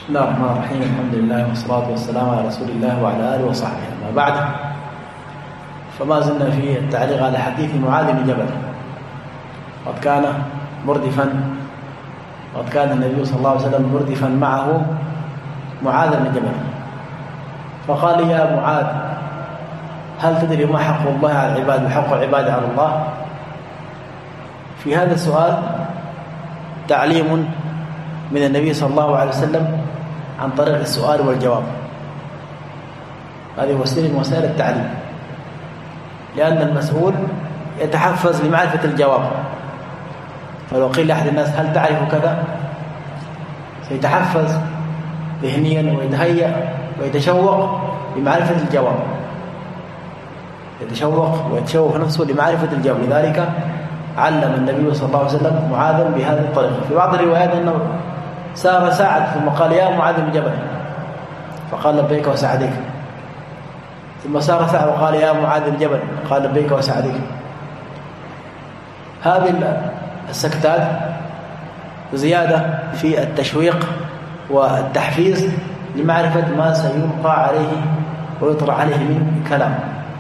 بسم الله الرحمن الرحيم. الحمد لله والصلاة والسلام على رسول الله وعلى آله وصحبه. أما بعد، فما زلنا في التعليق على حديث معاذ بن جبل. قد كان النبي صلى الله عليه وسلم مردفا معه معاذ بن جبل، فقال: يا معاذ، هل تدري ما حق الله على العباد وحق العباد على الله؟ في هذا السؤال تعليم من النبي صلى الله عليه وسلم عن طريق السؤال والجواب. هذه وسيلة من وسائل التعليم، لأن المسؤول يتحفز لمعرفة الجواب. فلو قيل لأحد الناس: هل تعرف كذا؟ سيتحفز ذهنيا ويتهيأ ويتشوق لمعرفة الجواب، يتشوق نفسه لمعرفة الجواب. لذلك علم النبي صلى الله عليه وسلم معاذا بهذه الطريقة. في بعض الروايات أنه سار ساعد ثم قال: يا معاذ بن جبل، فقال: لبيك وسعديك. ثم سار ساعد وقال: يا معاذ بن جبل، قال: لبيك وسعديك. هذه السكتات زيادة في التشويق والتحفيز لمعرفة ما سيلقى عليه ويطرح عليه من كلام.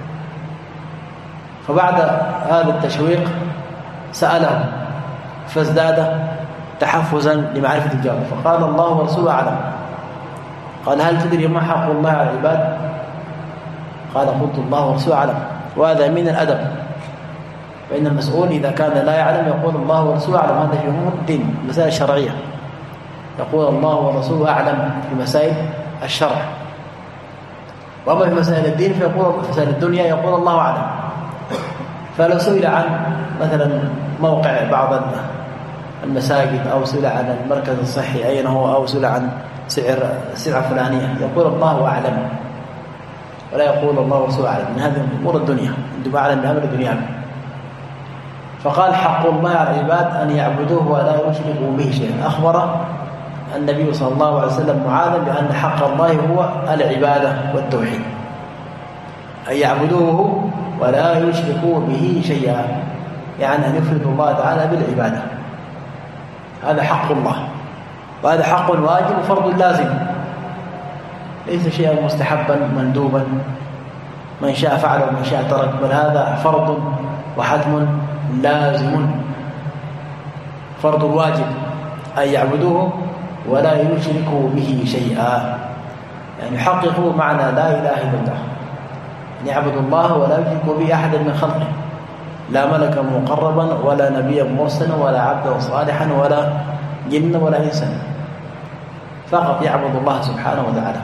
فبعد هذا التشويق سأله فازداد تحفزا لمعرفة الجواب، فقال: الله ورسوله أعلم. قال: هل تدري ما حق الله على العباد؟ قال: قلت: الله ورسوله أعلم. وهذا من الأدب، فإن المسؤول إذا كان لا يعلم يقول: الله ورسوله أعلم. هذا في أمور الدين، المسائل الشرعية، يقول: الله ورسوله أعلم في مسائل الشرع. وأما في مسائل الدين فيقول في مسائل الدنيا يقول: الله أعلم. فلو سئل عن مثلا موقع بعض المساجد، أو سئل عن المركز الصحي أين هو، أو سئل عن سلعة فلانية، يقول: الله أعلم، ولا يقول: الله ورسوله أعلم. من هذه أمور الدنيا، أنتم أعلم بأمر دنياكم. فقال: حق الله على العباد أن يعبدوه ولا يشركوا به شيئا. أخبر النبي صلى الله عليه وسلم معاذا بأن حق الله هو العبادة والتوحيد، أن يعبدوه ولا يشركوا به شيئا، يعني أن يفردوا الله تعالى بالعبادة. هذا حق الله، وهذا حق واجب وفرض لازم، ليس شيئا مستحبا مندوبا من شاء فعل ومن شاء ترك، بل هذا فرض وحتم لازم. فرض الواجب أن يعبدوه ولا يشركوا به شيئا، يعني يحققوا معنى لا إله إلا الله، أن يعبدوا الله ولا يشركوا به أحدا من خلقه، لا ملكا مقربا ولا نبيا مرسلا ولا عبدا صالحا ولا جن ولا إنسان، فقط يعبد الله سبحانه وتعالى.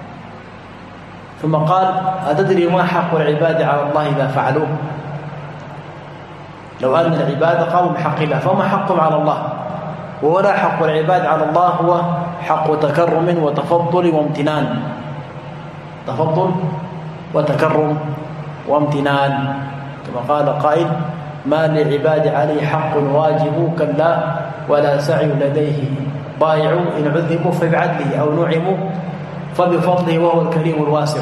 ثم قال: أتدري ما حق العباد على الله إذا فعلوه؟ لو أن العباد قاموا بحق الله فما حقهم على الله؟ ولا حق العباد على الله هو حق تكرم وتفضل وامتنان، تفضل وتكرم وامتنان، كما قال قائل: ما للعباد عليه حق واجب كلا ولا سعي لديه ضائع، إن عذبوا فبعدله أو نعموا فبفضله وهو الكريم الواسع.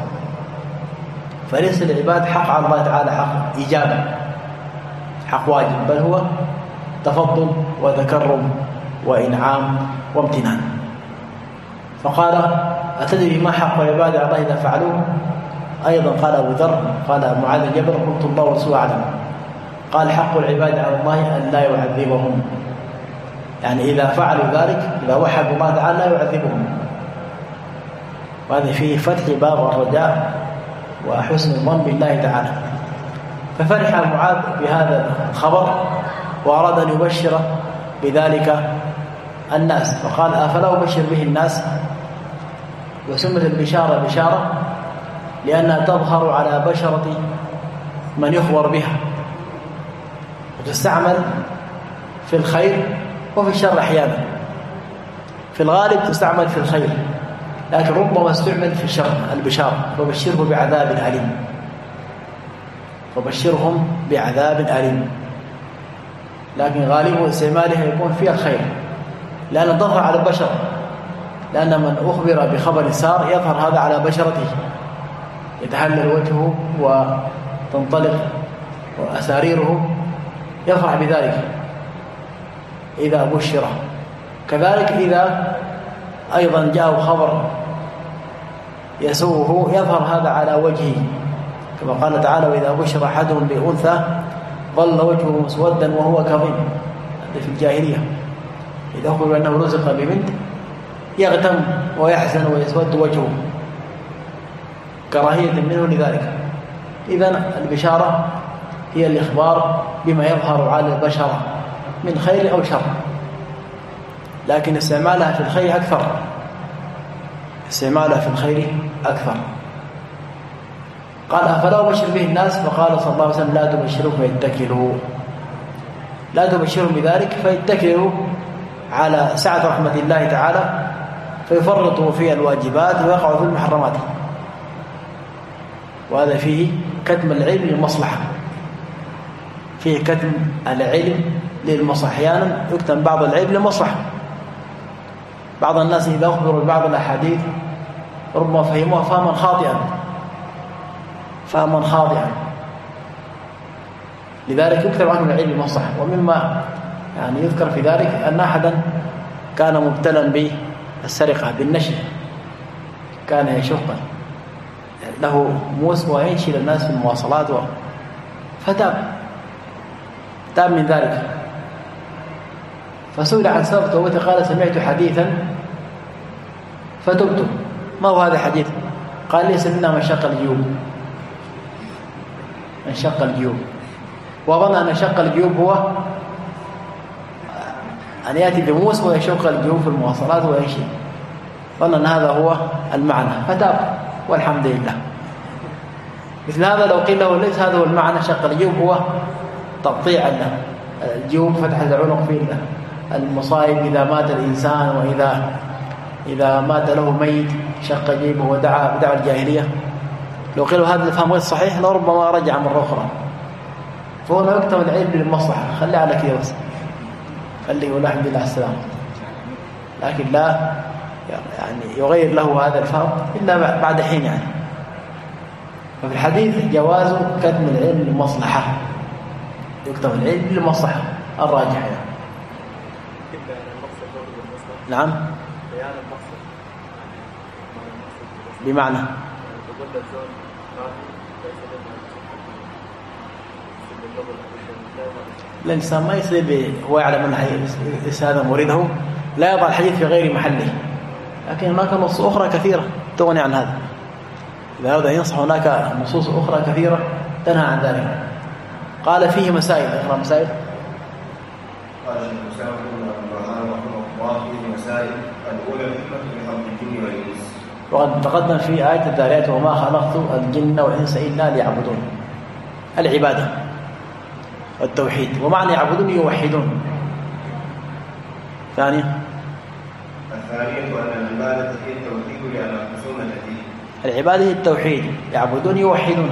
فليس للعباد حق على الله تعالى حق إجابة، حق واجب، بل هو تفضل وتكرم وإنعام وامتنان. فقال: أتدري ما حق العباد على الله إذا فعلوه؟ أيضا قال أبو ذر، قال معاذ بن جبل: قلت: الله ورسوله أعلم. قال: حق العباد على الله أن لا يعذبهم، يعني إذا فعلوا ذلك، إذا وحدوا الله تعالى لا يعذبهم. وهذا فيه فتح باب الرجاء وحسن الظن بالله تعالى. ففرح معاذ بهذا الخبر وأراد أن يبشر بذلك الناس، فقال: أفلا أبشر به الناس؟ وسمت البشارة بشارة لأنها تظهر على بشرة من يخبر بها، وتستعمل في الخير وفي الشر أحيانا. في الغالب تستعمل في الخير، لكن ربما استعمل في الشر، البشارة: وبشره بعذاب أليم، وبشرهم بعذاب أليم. لكن غالب استعمالها يكون فيها الخير، لأن تظهر على البشر، لأن من أخبر بخبر سار يظهر هذا على بشرته، يتهلل وجهه وتنطلق وأساريره، يفرح بذلك إذا بشره. كذلك إذا أيضا جاء خبر يسوه يظهر هذا على وجهه، كما قال تعالى: وإذا بشر أحدهم بأنثى ظل وجهه مسودا وهو كظيم. هذا في الجاهلية، إذا أخبر أنه رزق ببنت يغتم ويحزن ويسود وجهه كراهية منه لذلك. إذن البشارة هي الإخبار بما يظهر على البشرة من خير أو شر، لكن استعمالها في الخير أكثر، استعمالها في الخير أكثر. قال: أفلا أبشر به الناس؟ فقال صلى الله عليه وسلم: لا تبشروا فيتكلوا، لا تبشروا بذلك فيتكلوا على سعة رحمة الله تعالى فيفرطوا في الواجبات ويقعوا في المحرمات. وهذا فيه كتم العلم للمصلحة، فيه كتم العلم للمصلحة. أحيانا يكتم بعض العلم للمصلحة. بعض الناس إذا أخبروا ببعض الأحاديث ربما فهموها فهما خاطئا، لذلك يكتب عنه العلم للمصلحة. ومما يعني يذكر في ذلك أن أحدا كان مبتلا بالسرقة بالنشل، كان يشق له موس وينشل الناس في المواصلات فتاب من ذلك، فسئل عن سبب توبته قال: سمعت حديثا فتبت. ما هو هذا الحديث؟ قال: ليس منا من شق الجيوب، وظن أن شق الجيوب هو أن يأتي بموس ويشق الجيوب في المواصلات وينشل، ظن أن هذا هو المعنى فتاب والحمد لله. مثل هذا لو قيل له ليس هذا هو المعنى، شق الجيوب هو تقطيع الجيوب، فتح العنق في المصائب إذا مات الإنسان، وإذا مات له ميت شق جيبه ودعا بدعوى الجاهلية. لو قيلوا هذا الفهم غير صحيح لربما رجع مرة أخرى. فهنا يكتب العلم للمصلحة، خلي على كده بس، خليه يقول الحمد لله على السلامة، لكن لا يعني يغير له هذا الفهم إلا بعد حين يعني. ففي الحديث جواز كتم العلم للمصلحة، يكتب العلم للمصلحة الراجحة يعني. نعم، بمعنى الإنسان ما يصير هو يعلم أن هذا مريده لا يضع الحديث في غير محله، لكن هناك نصوص أخرى كثيرة تغني عن هذا. إذا أراد أن ينصح هناك نصوص أخرى كثيرة تنهى عن ذلك. قال فيه مسائل، أخرى مسائل. قال الشيخ الرحمن رحمه الله فيه مسائل. الأولى الحكمة في خلق الجن والإنس. وقد تقدم في آية الذاريات: وما خلقت الجن والإنس إلا ليعبدون. العبادة والتوحيد، ومعنى يعبدون يوحدون. ثانيا الثانية أن العبادة هي التوحيد لأن الخصومة فيه. العبادة هي التوحيد، يعبدون يوحدون.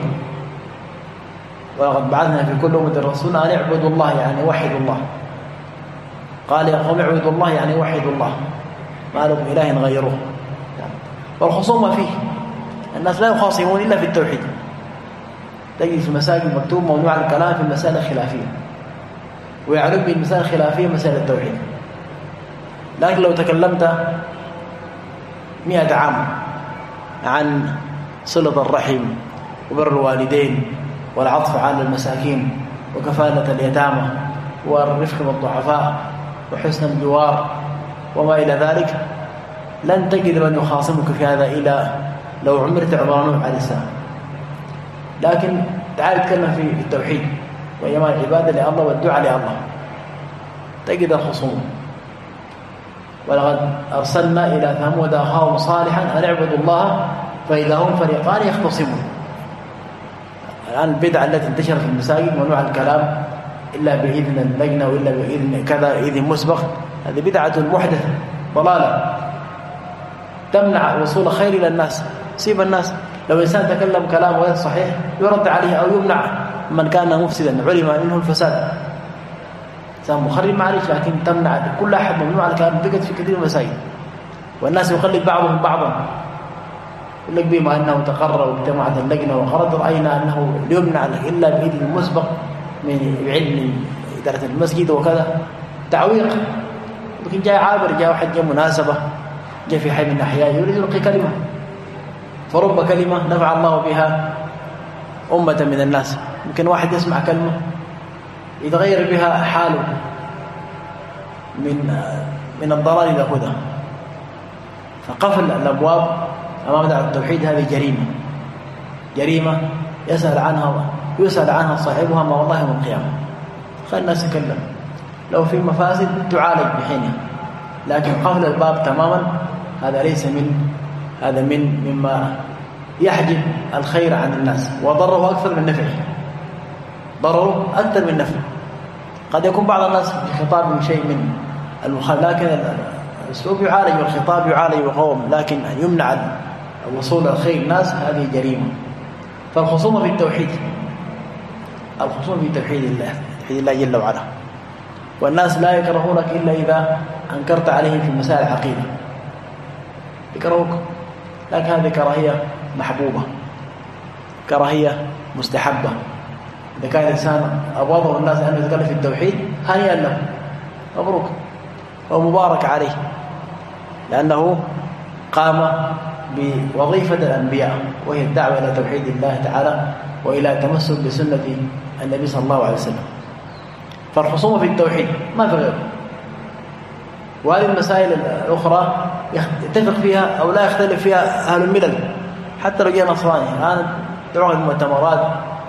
ولقد بعثنا في كل أمة رسولا أن اعبدوا الله يعني وحدوا الله. قال: يا قوم اعبدوا الله يعني وحدوا الله، ما لكم إله غيره. والخصومة فيه، الناس لا يخاصمون إلا في التوحيد. تجد في المساجد مكتوب ممنوع الكلام في المسائل الخلافية، ويعرف بالمسائل الخلافية مسائل التوحيد. لكن لو تكلمت 100 عام عن صلة الرحم وبر الوالدين والعطف على المساكين وكفالة اليتامى والرفق بالضعفاء وحسن الجوار وما إلى ذلك، لن تجد من يخاصمك في هذا إلا لو عمرت عمر نوح عليه السلام. لكن تعال نتكلم في التوحيد وإيمان العبادة لله والدعاء لله، تجد الخصوم. ولقد أرسلنا إلى ثمود أخاهم صالحا أن اعبدوا الله فإذا هم فريقان يختصمون. الآن البدعة التي انتشرت في المساجد ممنوع الكلام إلا بإذن اللجنة وإلا بإذن كذا إذن مسبق، هذه بدعة محدثة ضلالة تمنع وصول خير إلى الناس. سيب الناس، لو إنسان تكلم كلام غير صحيح يرد عليه أو يمنع من كان مفسدا علم منه الفساد. إنسان مخرب معلش، لكن تمنع كل أحد ممنوع الكلام. بقت في كثير من المساجد والناس يقلد بعضهم بعضا، يقول لك بما أنه تقرر واجتمعت اللجنة وقررت رأينا أنه يمنع إلا بإذن مسبق من علم إدارة المسجد وكذا، تعويق. لكن جاء عابر، جاء واحد جاء مناسبة جاء في حي من الأحياء يريد يلقي كلمة، فرب كلمة نفع الله بها أمة من الناس. يمكن واحد يسمع كلمة يتغير بها حاله من الضلال إلى هدى. فقفل الأبواب أمام دعوة التوحيد هذه جريمة يسأل عنها صاحبها ما والله يوم القيامة. خلي الناس يتكلم، لو في مفاسد تعالج بحينها، لكن قفل الباب تماما هذا ليس مما يحجب الخير عن الناس، وضره أكثر من نفعه. ضرره أكثر من نفعه. قد يكون بعض الناس في خطاب شيء من المخالف، لكن الأسلوب يعالج والخطاب يعالج وقوم، لكن يمنع الوصول الخير الناس هذه جريمة. فالخصومة في التوحيد، الخصومة في توحيد الله جل وعلا. والناس لا يكرهونك إلا إذا أنكرت عليهم في مسائل العقيدة، يكرهوك، لكن هذه كراهية محبوبة، كراهية مستحبة. إذا كان الإنسان أبغضه الناس أنه يتكلم في التوحيد هنيئا له، مبروك ومبارك عليه، لأنه قام بوظيفة الأنبياء، وهي الدعوة إلى توحيد الله تعالى وإلى التمسك بسنة النبي صلى الله عليه وسلم. فالخصومة في التوحيد ما في غيره. وهذه المسائل الأخرى يتفق فيها أو لا يختلف فيها أهل الملل، حتى لو جاء نصراني الآن تعقد مؤتمرات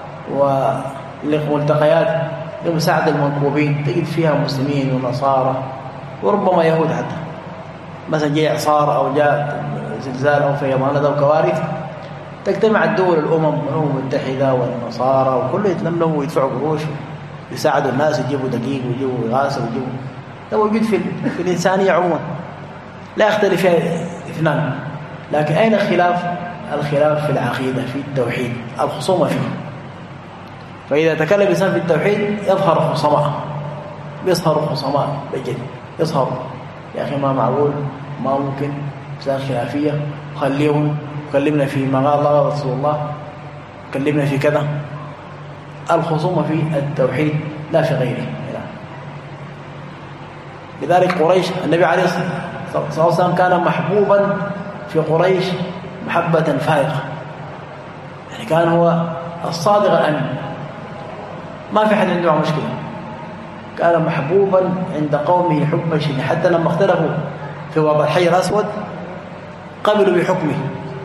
وملتقيات لمساعدة المنكوبين، تجد فيها مسلمين ونصارى وربما يهود. حتى مثلا جاء إعصار أو جاء زلزال أو فيضانات أو كوارث، تجتمع الدول الأمم المتحدة والنصارى وكله يتلملموا ويدفعوا قروش يساعدوا الناس، يجيبوا دقيق ويجيبوا غاز ويجيبوا. ده موجود في الإنسانية عموما، لا يختلف فيها اثنان. لكن أين الخلاف؟ الخلاف في العقيدة، في التوحيد، الخصومة فيه. فإذا تكلم الإنسان في التوحيد يظهر خصماء، بيظهر خصماء بجد، يظهر يا أخي ما معقول، ما ممكن، مسائل خلافية، خليهم كلمنا في ما قال الله رسول الله، كلمنا في كذا. الخصومة في التوحيد لا في غيره. لذلك قريش النبي عليه الصلاة والسلام كان محبوبا في قريش محبة فائقة، يعني كان هو الصادق الأمين، ما في حد عنده مشكلة. كان محبوبا عند قومه حبا شديدا، حتى لما اختلفوا في وضع الحجر الأسود قبلوا بحكمه،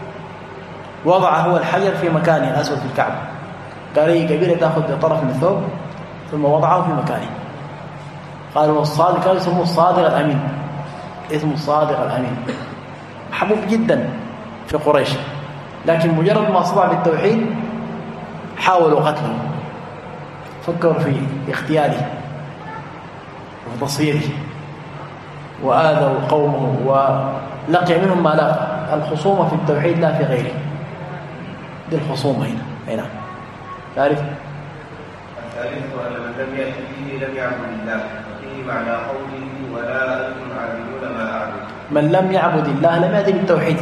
وضع هو الحجر في مكانه الأسود في الكعبة، قال لي كبيرة تأخذ بطرف من الثوب ثم وضعه في مكانه. قالوا الصادق، قالوا اسمه الصادق الأمين، اسمه الصادق الأمين، محبوب جدا في قريش. لكن مجرد ما صدع بالتوحيد حاولوا قتله، فكروا في اغتياله وفي تصفيره، وآذوا قومه ولقي منهم ما لقى. الخصومة في التوحيد لا في غيره، دي الخصومة هنا. تعرف الثالث أن من لم يأتي به لم يعبد الله، وفيه معنى قوله ولا أنتم عابدون ما أعبد. من لم يعبد الله لم يأتي بالتوحيد،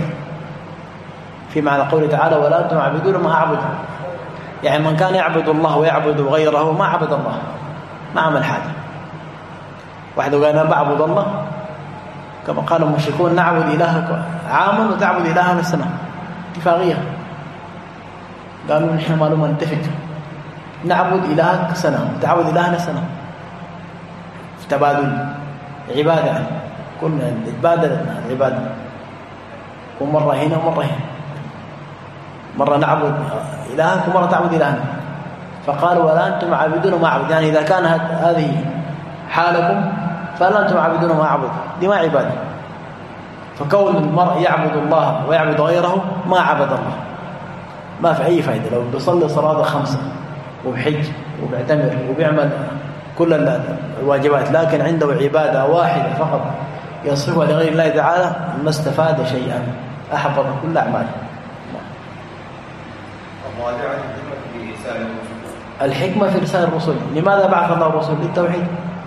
في معنى قوله تعالى ولا أنتم عابدون ما أعبد، يعني من كان يعبد الله ويعبد غيره ما عبد الله، ما عمل حاجة. واحد قال أنا بعبد الله كما قال المشركون نعبد إلهك عاما وتعبد إلهنا سنة، اتفاقية. قالوا نحن ما لما نتفق، نعبد إلهك سنة وتعبد إلهنا سنة، في تبادل عبادة، كنا نتبادل العبادة، ومرة هنا ومرة هنا، مرة نعبد إلهك ومرة تعبد إلهنا. فقالوا ولا أنتم عابدون ما أعبد، يعني إذا كانت هذه حالكم فلا أنتم عابدون ما أعبد، دي ما عبادة. فكون المرء يعبد الله ويعبد غيره ما عبد الله، ما في أي فائدة. لو بيصلي صلاة 5 وبحج وبيعتمر وبيعمل كل الواجبات، لكن عنده عبادة واحدة فقط يصرفها لغير الله تعالى ما استفاد شيئا، أحبط كل أعماله. الحكمة في رسالة الرسل. لماذا بعث الله الرسل؟ للتوحيد،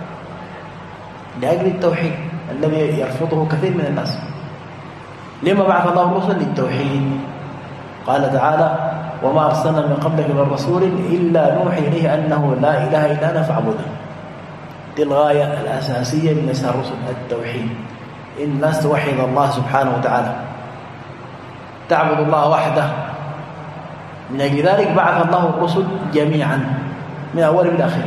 لأجل التوحيد الذي يرفضه كثير من الناس. لما بعث الله الرسل؟ للتوحيد. قال تعالى وما أرسلنا من قبلك من رسول إلا نوحي إليه أنه لا إله إلا أنا فاعبده. دي الغاية الأساسية من رسالة الرسل، التوحيد. إن الناس توحد الله سبحانه وتعالى، تعبد الله وحده. من أجل ذلك بعث الله الرسل جميعا من أول إلى آخر.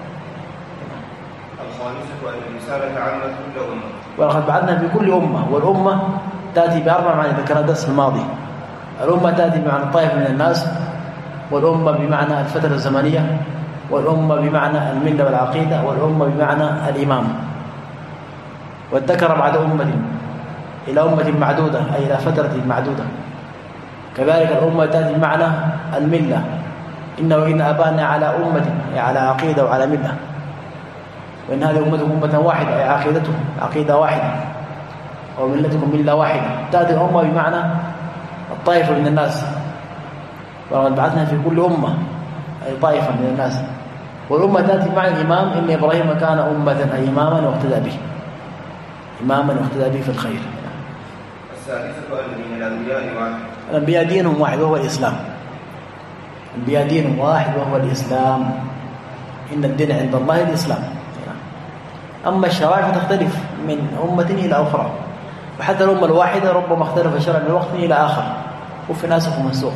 الخامسة أن الرسالة عامة كل أمة، ولقد بعثنا في كل أمة، والأمة تأتي بأربع معاني ذكرنا الدرس الماضي. الأمة تأتي بمعنى الطائف من الناس، والأمة بمعنى الفترة الزمنية، والأمة بمعنى الملة والعقيدة، والأمة بمعنى الإمام. والذكر بعد أمة إلى أمة معدودة أي إلى فترة معدودة. كذلك الأمة تأتي بمعنى الملة، إنه وإن أبانا على أمة أي على عقيدة وعلى ملة، وإن هذه أمتكم أمة واحدة أي عقيدتهم عقيدة واحدة، وملتكم ملة واحدة. تأتي الأمة بمعنى الطائفة من الناس، وقد بعثنا في كل أمة أي طائفة من الناس. والأمة تأتي بمعنى الإمام، إن إبراهيم كان أمة أي إماما واقتدى به، إماما واقتدى به في الخير. السادسة أن من الأنبياء واحد، الأنبياء دينهم واحد وهو الإسلام. الأنبياء دينهم واحد وهو الإسلام، إن الدين عند الله الإسلام. أما الشرائع فتختلف من أمة إلى أخرى، وحتى الأمة الواحدة ربما اختلف شرع من وقت إلى آخر، وفي ناسخ ومنسوخ.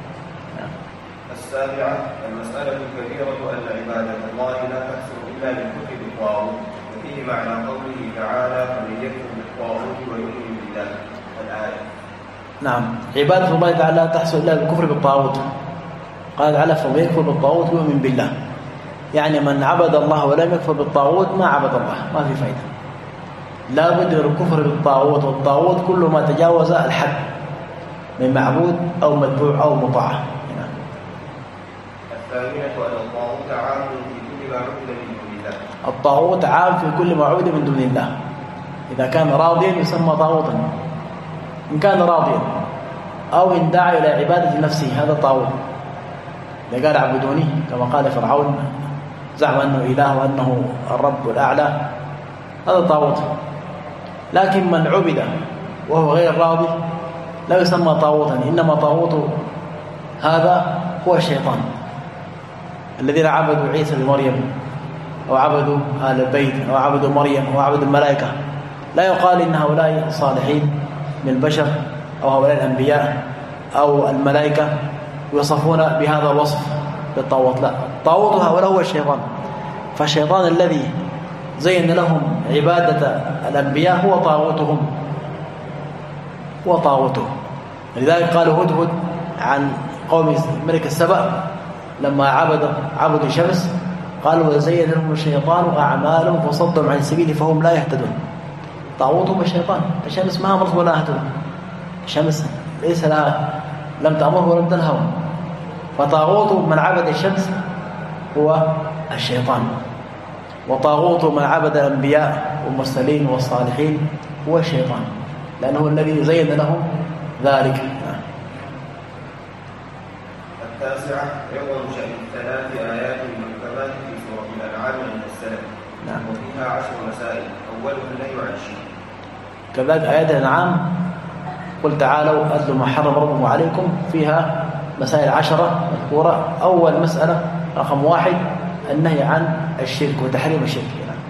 السابعة المسألة الكبيرة أن عبادة الله لا تحصل إلا بالكفر بالطاغوت، وفيه معنى قوله تعالى فمن يكفر بالطاغوت ويؤمن بالله الآية. نعم، عبادة الله تعالى لا تحصل إلا بالكفر بالطاغوت. قال تعالى فمن يكفر بالطاغوت ويؤمن بالله، يعني من عبد الله ولم يكفر بالطاغوت ما عبد الله، ما في فائدة. لا بد من الكفر بالطاغوت، والطاغوت كل ما تجاوز الحد من معبود أو متبوع أو مطاع. الثامنة أن الطاغوت عام في كل ما عبد من دون الله. الطاغوت عام في كل ما عبد من دون الله. إذا كان راضيا يسمى طاغوتا، إن كان راضيا أو إن دعا إلى عبادة نفسه هذا طاغوت. إذا قال اعبدوني كما قال فرعون زعم أنه إله وأنه الرب الأعلى هذا طاغوت. لكن من عبد وهو غير راضي لا يسمى طاغوتا، إنما طاغوت هذا هو الشيطان. الذين عبدوا عيسى بمريم أو عبدوا آل البيت أو عبدوا مريم أو عبدوا الملائكة لا يقال إن هؤلاء صالحين من البشر أو هؤلاء الأنبياء أو الملائكة يوصفون بهذا الوصف بالطاغوت، لا، طاغوت هؤلاء هو الشيطان. فالشيطان الذي زين لهم عبادة الأنبياء هو طاغوتهم، هو طاغوته. لذلك قالوا هدهد عن قوم ملك السبأ لما عبدوا الشمس قالوا وزين لهم الشيطان أعمالهم فصدهم عن السبيل فهم لا يهتدون. طاغوتهم الشيطان. الشمس ما أمرت ولا أهتدوا، الشمس ليس لها لم تأمره ولم تنهه. فطاغوت من عبد الشمس هو الشيطان، وطاغوت من عبد الأنبياء والمرسلين والصالحين هو الشيطان، لأنه الذي زين لهم ذلك. التاسعة يظهر شأن 3 آيات محكمات في سورة الأنعام عند السلف، وفيها 10 مسائل، أولها النهي عن الشرك. كذلك آيات الأنعام قل تعالوا أتلوا ما حرم ربكم عليكم، فيها مسائل 10 مذكورة. أول مسألة رقم 1 النهي عن الشرك وتحريم الشرك.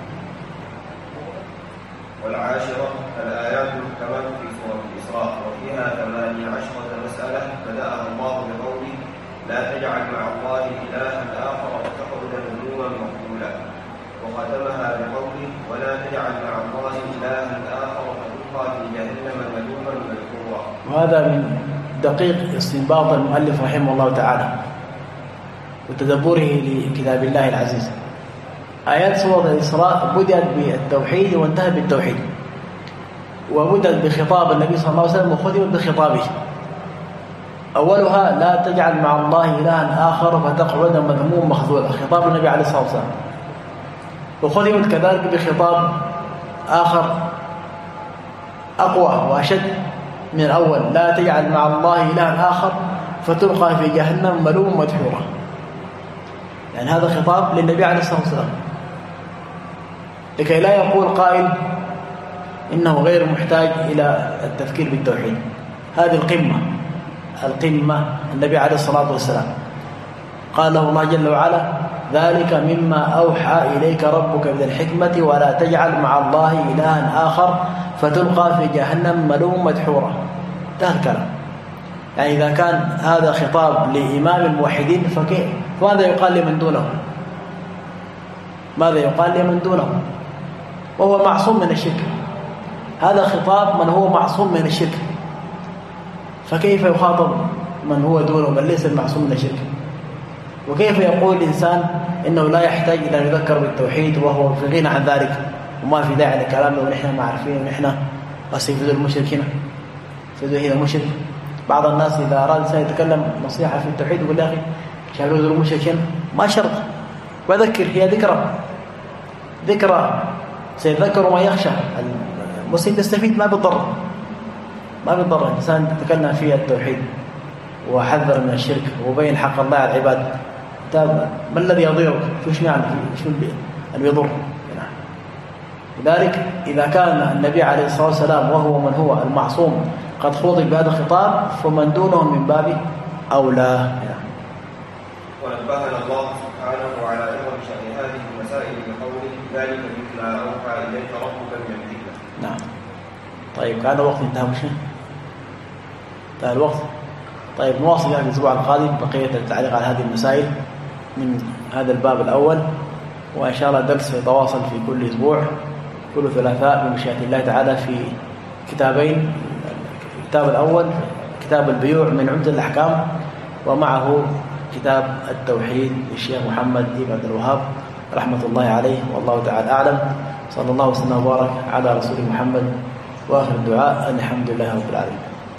والعاشرة الآيات المحكمات في سورة الإسراء، وفيها 18 مسألة بدأها الله بقوله لا تجعل مع الله إلها آخر فتقعد مذموما مقبولا، وختمها بقوله ولا تجعل مع الله إلها آخر فتلقى في جهنم مذموما مدحورا. وهذا من دقيق استنباط المؤلف رحمه الله تعالى وتدبره لكتاب الله العزيز. آيات سورة الإسراء بدأت بالتوحيد وانتهت بالتوحيد، وبدأت بخطاب النبي صلى الله عليه وسلم وختمت بخطابه. أولها لا تجعل مع الله إلها آخر فتقعد مذموما مخذولا، خطاب النبي عليه الصلاة والسلام. وختمت كذلك بخطاب آخر أقوى وأشد من الأول لا تجعل مع الله إلها آخر فتلقى في جهنم ملوما مدحورا. يعني هذا خطاب للنبي عليه الصلاة والسلام لكي لا يقول قائل إنه غير محتاج إلى التفكير بالتوحيد. هذه القمة النبي عليه الصلاة والسلام قال له الله جل وعلا ذلك مما أوحى إليك ربك من الحكمة ولا تجعل مع الله إلها آخر فتلقى في جهنم ملوم مدحورة. انتهى الكلام. يعني إذا كان هذا خطاب لإمام الموحدين فماذا يقال لمن دونه؟ ماذا يقال لمن دونه وهو معصوم من الشرك؟ هذا خطاب من هو معصوم من الشرك، فكيف يخاطب من هو دونه من ليس المعصوم من الشرك؟ وكيف يقول الإنسان إنه لا يحتاج إلى أن يذكر بالتوحيد وهو في غنى عن ذلك وما في داعي لكلامه ونحن ما عارفين ونحن وسيفيد المشركين سيفيد المشرك. بعض الناس إذا أراد الإنسان يتكلم نصيحة في التوحيد يقول يا أخي شافوا المشركين ما شرط، وذكر هي ذكرى سيذكر ما يخشى. المسلم يستفيد ما بالضر الإنسان يتكلم في التوحيد وحذر من الشرك وبين حق الله على العباد. ما الذي يضيرك؟ شو يعني شو اللي يضر؟ لذلك إذا كان النبي عليه الصلاة والسلام وهو من هو المعصوم قد خوض بهذا الخطاب فمن دونه من باب أولى. ونبهنا الله سبحانه على عظم شأن هذه المسائل بقوله ذلك مثل ما أوحى إليك ربك من الذكر. نعم. طيب كان وقت انتهى مش انتهى الوقت. طيب نواصل يعني الأسبوع القادم بقية التعليق على هذه المسائل من هذا الباب الأول، وإن شاء الله درس يتواصل في كل أسبوع كل ثلاثاء بمشيئة الله تعالى في كتابين. الكتاب الأول كتاب البيوع من عمدة الأحكام، ومعه كتاب التوحيد للشيخ محمد بن عبد الوهاب رحمة الله عليه، والله تعالى أعلم. صلى الله وسلم وبارك على رسول محمد، وآخر الدعاء الحمد لله رب العالمين.